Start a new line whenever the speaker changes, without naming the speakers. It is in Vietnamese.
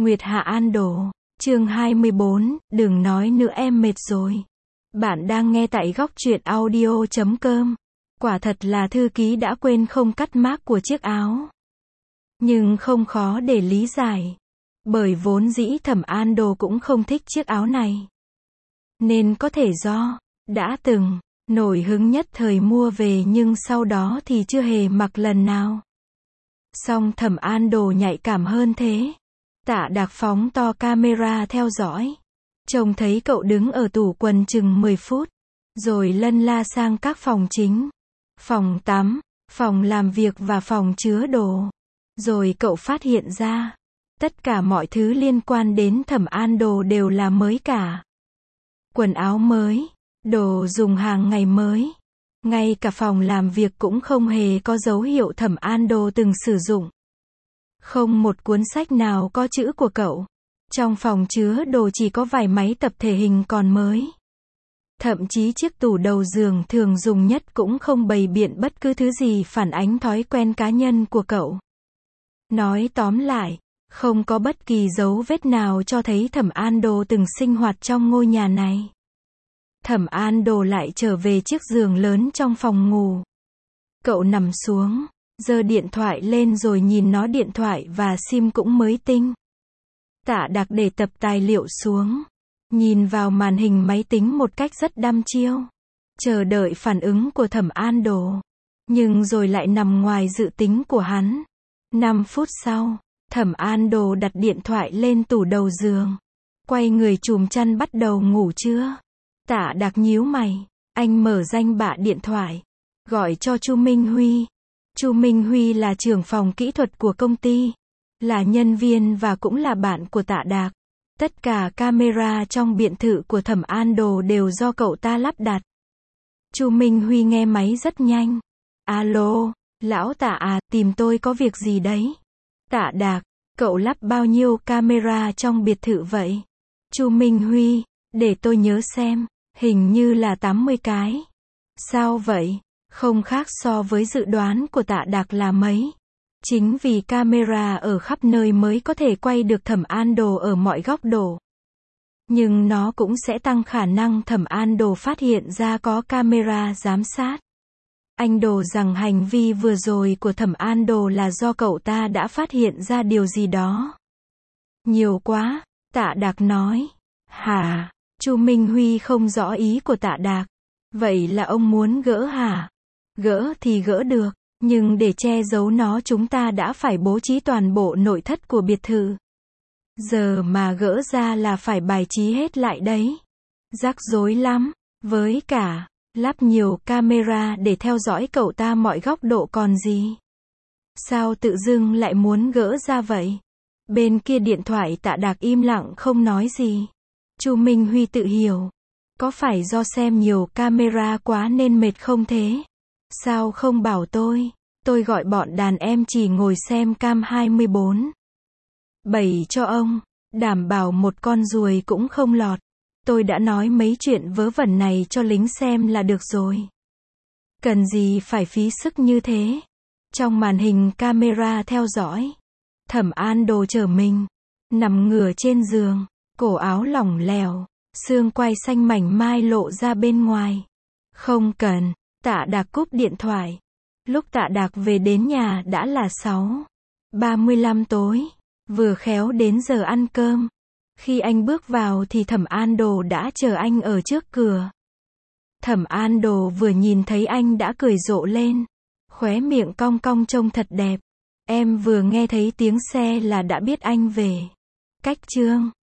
Nguyệt Hạ An Đồ, chương 24, đừng nói nữa em mệt rồi. Bạn đang nghe tại góc truyện audio.com. Quả thật là thư ký đã quên không cắt mác của chiếc áo. Nhưng không khó để lý giải. Bởi vốn dĩ Thẩm An Đồ cũng không thích chiếc áo này. Nên có thể do, đã từng, nổi hứng nhất thời mua về nhưng sau đó thì chưa hề mặc lần nào. Song Thẩm An Đồ nhạy cảm hơn thế. Tạ Đạc phóng to camera theo dõi. Trông thấy cậu đứng ở tủ quần chừng 10 phút. Rồi lân la sang các phòng chính. Phòng tắm, phòng làm việc và phòng chứa đồ. Rồi cậu phát hiện ra. Tất cả mọi thứ liên quan đến Thẩm An Đồ đều là mới cả. Quần áo mới, đồ dùng hàng ngày mới. Ngay cả phòng làm việc cũng không hề có dấu hiệu Thẩm An Đồ từng sử dụng. Không một cuốn sách nào có chữ của cậu. Trong phòng chứa đồ chỉ có vài máy tập thể hình còn mới. Thậm chí chiếc tủ đầu giường thường dùng nhất cũng không bày biện bất cứ thứ gì phản ánh thói quen cá nhân của cậu. Nói tóm lại, không có bất kỳ dấu vết nào cho thấy Thẩm An Đồ từng sinh hoạt trong ngôi nhà này. Thẩm An Đồ lại trở về chiếc giường lớn trong phòng ngủ. Cậu nằm xuống, giơ điện thoại lên rồi nhìn nó, điện thoại và sim cũng mới tinh. Tạ Đạc để tập tài liệu xuống, nhìn vào màn hình máy tính một cách rất đăm chiêu, chờ đợi phản ứng của Thẩm An Đồ. Nhưng rồi lại nằm ngoài dự tính của hắn. 5 phút sau, Thẩm An Đồ đặt điện thoại lên tủ đầu giường, quay người chùm chăn bắt đầu ngủ trưa. Tạ Đạc nhíu mày, anh mở danh bạ điện thoại, gọi cho Chu Minh Huy. Chu Minh Huy là trưởng phòng kỹ thuật của công ty, là nhân viên và cũng là bạn của Tạ Đạc. Tất cả camera trong biệt thự của Thẩm An Đồ đều do cậu ta lắp đặt. Chu Minh Huy nghe máy rất nhanh. Alo, lão Tạ à, tìm tôi có việc gì đấy? Tạ Đạc, cậu lắp bao nhiêu camera trong biệt thự vậy? Chu Minh Huy, để tôi nhớ xem, hình như là 80 cái. Sao vậy? Không khác so với dự đoán của Tạ Đạc là mấy. Chính vì camera ở khắp nơi mới có thể quay được Thẩm An Đồ ở mọi góc độ. Nhưng nó cũng sẽ tăng khả năng Thẩm An Đồ phát hiện ra có camera giám sát. Anh Đồ rằng hành vi vừa rồi của Thẩm An Đồ là do cậu ta đã phát hiện ra điều gì đó. Nhiều quá, Tạ Đạc nói. Hả? Chu Minh Huy không rõ ý của Tạ Đạc. Vậy là ông muốn gỡ hả? Gỡ thì gỡ được, nhưng để che giấu nó chúng ta đã phải bố trí toàn bộ nội thất của biệt thự. Giờ mà gỡ ra là phải bài trí hết lại đấy. Rắc rối lắm, với cả, lắp nhiều camera để theo dõi cậu ta mọi góc độ còn gì. Sao tự dưng lại muốn gỡ ra vậy? Bên kia điện thoại Tạ Đạc im lặng không nói gì. Chu Minh Huy tự hiểu. Có phải do xem nhiều camera quá nên mệt không thế? Sao không bảo tôi gọi bọn đàn em chỉ ngồi xem cam 24/7 cho ông, đảm bảo một con ruồi cũng không lọt. Tôi đã nói mấy chuyện vớ vẩn này cho lính xem là được rồi. Cần gì phải phí sức như thế? Trong màn hình camera theo dõi, Thẩm An Đồ trở mình, nằm ngửa trên giường, cổ áo lỏng lẻo, xương quai xanh mảnh mai lộ ra bên ngoài. Không cần. Tạ Đạc cúp điện thoại. Lúc Tạ Đạc về đến nhà đã là 6:35 tối, vừa khéo đến giờ ăn cơm. Khi anh bước vào thì Thẩm An Đồ đã chờ anh ở trước cửa. Thẩm An Đồ vừa nhìn thấy anh đã cười rộ lên, khóe miệng cong cong trông thật đẹp. Em vừa nghe thấy tiếng xe là đã biết anh về. Cách chương